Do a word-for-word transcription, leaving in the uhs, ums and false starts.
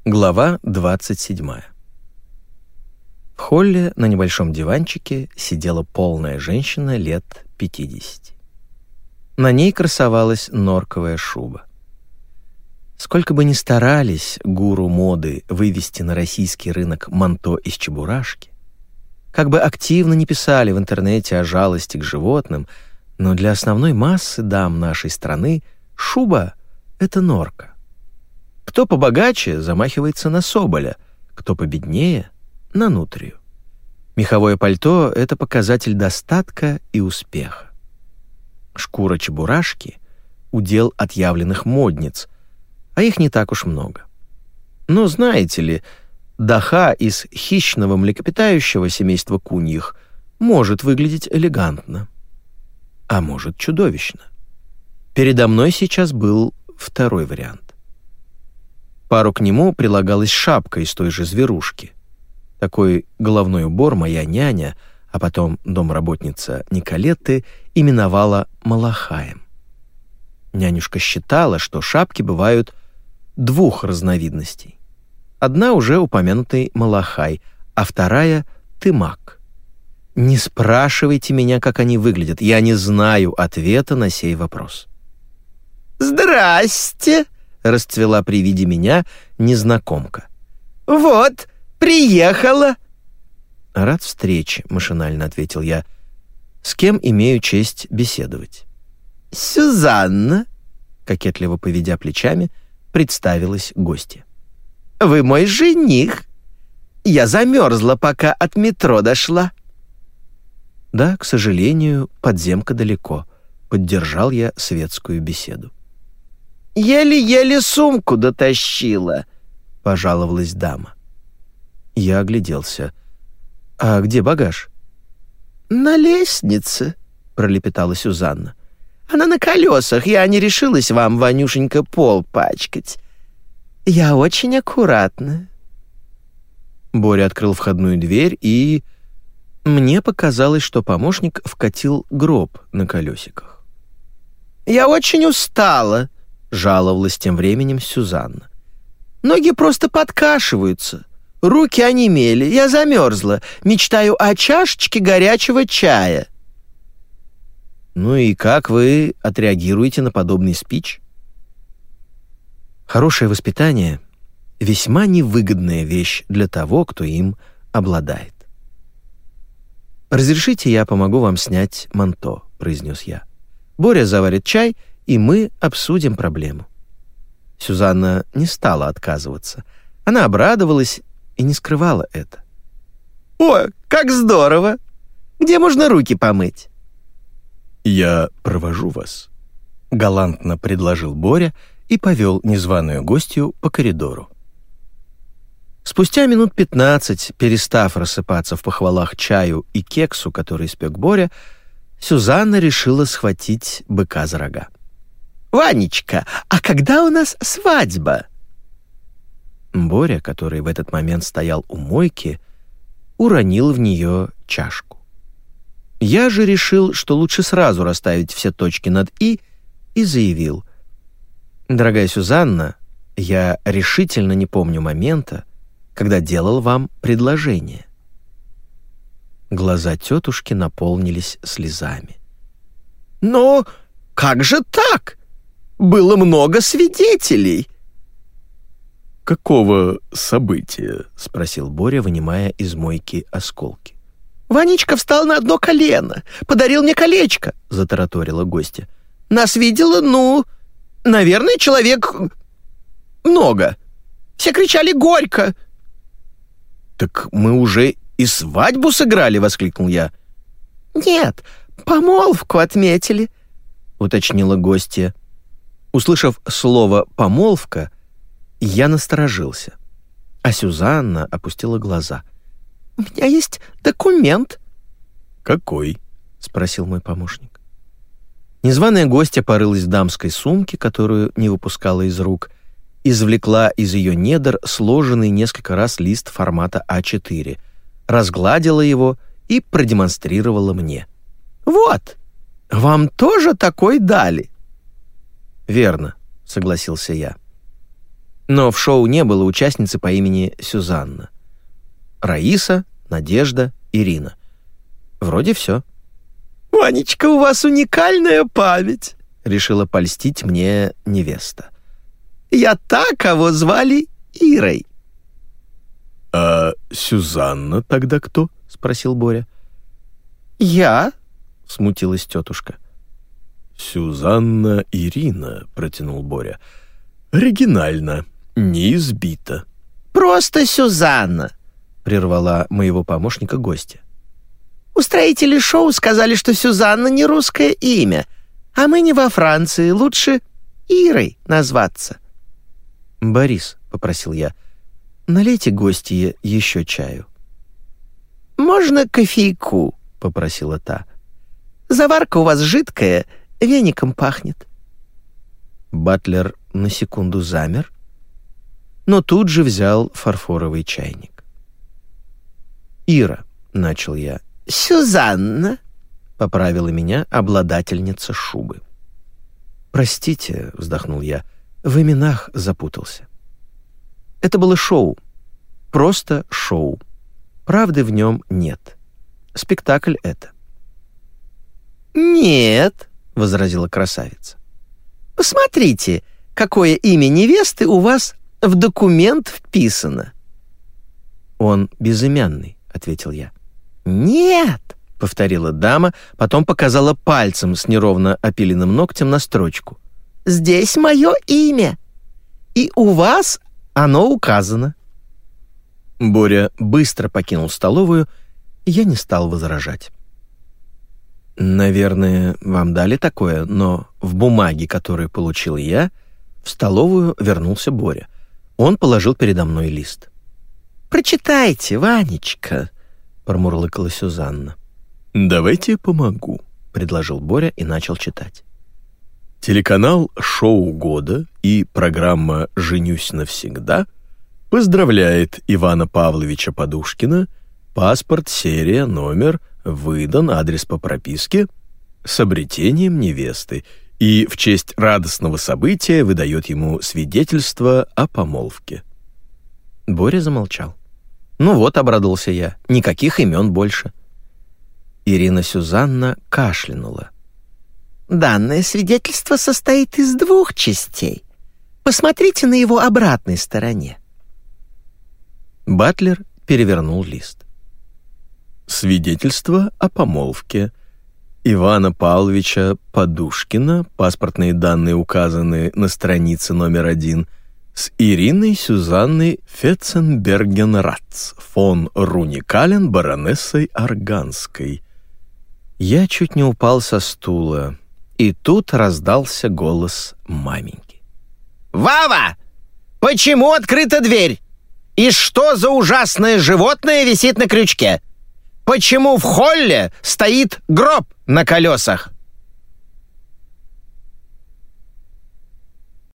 Глава двадцать седьмая. В холле на небольшом диванчике сидела полная женщина лет пятидесяти. На ней красовалась норковая шуба. Сколько бы ни старались гуру моды вывести на российский рынок манто из чебурашки, как бы активно не писали в интернете о жалости к животным, но для основной массы дам нашей страны шуба — это норка. Кто побогаче замахивается на соболя, кто победнее — на нутрию. Меховое пальто — это показатель достатка и успеха. Шкура чебурашки — удел отъявленных модниц, а их не так уж много. Но знаете ли, даха из хищного млекопитающего семейства куньих может выглядеть элегантно, а может чудовищно. Передо мной сейчас был второй вариант. Пару к нему прилагалась шапка из той же зверушки. Такой головной убор моя няня, а потом домработница Николетты, именовала малахаем. Нянюшка считала, что шапки бывают двух разновидностей. Одна уже упомянутый малахай, а вторая — тымак. Не спрашивайте меня, как они выглядят, я не знаю ответа на сей вопрос. «Здрасте!» — расцвела при виде меня незнакомка. «Вот, приехала!» «Рад встрече», — машинально ответил я. «С кем имею честь беседовать?» «Сюзанна», — кокетливо поведя плечами, представилась гостья. «Вы мой жених. Я замерзла, пока от метро дошла». «Да, к сожалению, подземка далеко», — поддержал я светскую беседу. «Еле-еле сумку дотащила», — пожаловалась дама. Я огляделся. «А где багаж?» «На лестнице», — пролепетала Сюзанна. «Она на колесах, я не решилась вам, Ванюшенька, пол пачкать. Я очень аккуратна». Боря открыл входную дверь, и мне показалось, что помощник вкатил гроб на колесиках. «Я очень устала», — жаловалась тем временем Сюзанна. «Ноги просто подкашиваются, руки онемели, я замерзла, мечтаю о чашечке горячего чая». «Ну и как вы отреагируете на подобный спич?» Хорошее воспитание — весьма невыгодная вещь для того, кто им обладает. «Разрешите, я помогу вам снять манто», — произнес я. «Боря заварит чай, и мы обсудим проблему». Сюзанна не стала отказываться. Она обрадовалась и не скрывала это. «О, как здорово! Где можно руки помыть?» «Я провожу вас», — галантно предложил Боря и повел незваную гостью по коридору. Спустя минут пятнадцать, перестав рассыпаться в похвалах чаю и кексу, который испек Боря, Сюзанна решила схватить быка за рога. «Ванечка, а когда у нас свадьба?» Боря, который в этот момент стоял у мойки, уронил в нее чашку. Я же решил, что лучше сразу расставить все точки над «и», и заявил: «Дорогая Сюзанна, я решительно не помню момента, когда делал вам предложение». Глаза тетушки наполнились слезами. «Но как же так? Было много свидетелей». «Какого события?» — спросил Боря, вынимая из мойки осколки. «Ванечка встал на одно колено, подарил мне колечко», — затараторила гостья. «Нас видело, ну, наверное, человек много. Все кричали горько». «Так мы уже и свадьбу сыграли!» — воскликнул я. «Нет, помолвку отметили», — уточнила гостья. Услышав слово «помолвка», я насторожился, а Сюзанна опустила глаза. «У меня есть документ». «Какой?» — спросил мой помощник. Незваная гостья порылась в дамской сумке, которую не выпускала из рук, извлекла из ее недр сложенный несколько раз лист формата а четыре, разгладила его и продемонстрировала мне. «Вот, вам тоже такой дали?» «Верно», — согласился я. Но в шоу не было участницы по имени Сюзанна. Раиса, Надежда, Ирина. Вроде все. «Ванечка, у вас уникальная память», — решила польстить мне невеста. «Я та, кого звали Ирой». «А Сюзанна тогда кто?» — спросил Боря. «Я?» — смутилась тетушка. «Сюзанна Ирина», — протянул Боря. «Оригинально, не избито». «Просто Сюзанна», — прервала моего помощника гостья. «Устроители шоу сказали, что Сюзанна не русское имя, а мы не во Франции, лучше Ирой назваться». «Борис», — попросил я, — «налейте гостье еще чаю». «Можно кофейку?» — попросила та. «Заварка у вас жидкая, веником пахнет». Батлер на секунду замер, но тут же взял фарфоровый чайник. «Ира», — начал я. «Сюзанна», — поправила меня обладательница шубы. «Простите», — вздохнул я, — «в именах запутался». Это было шоу. Просто шоу. Правды в нем нет. Спектакль это. «Нет», — возразила красавица. «Посмотрите, какое имя невесты у вас в документ вписано». «Он безымянный», — ответил я. «Нет», — повторила дама, потом показала пальцем с неровно опиленным ногтем на строчку. «Здесь мое имя, и у вас оно указано». Боря быстро покинул столовую, и я не стал возражать. «Наверное, вам дали такое, но в бумаге, которую получил я, в столовую вернулся Боря. Он положил передо мной лист. «Прочитайте, Ванечка», — промурлыкала Сюзанна. «Давайте помогу», — предложил Боря и начал читать. Телеканал «Шоу года» и программа «Женюсь навсегда» поздравляет Ивана Павловича Подушкина, паспорт, серия, номер, выдан, адрес по прописке, с обретением невесты и в честь радостного события выдает ему свидетельство о помолвке. Боря замолчал. «Ну вот», — обрадовался я, — «никаких имен больше». Ирина Сюзанна кашлянула. «Данное свидетельство состоит из двух частей. Посмотрите на его обратной стороне». Батлер перевернул лист. Свидетельство о помолвке Ивана Павловича Подушкина, паспортные данные указаны на странице номер один, с Ириной Сюзанной Фетценберген-Ратц, фон Руникален, баронессой Арганской. Я чуть не упал со стула, и тут раздался голос маменьки. «Вава! Почему открыта дверь? И что за ужасное животное висит на крючке? Почему в холле стоит гроб на колесах?»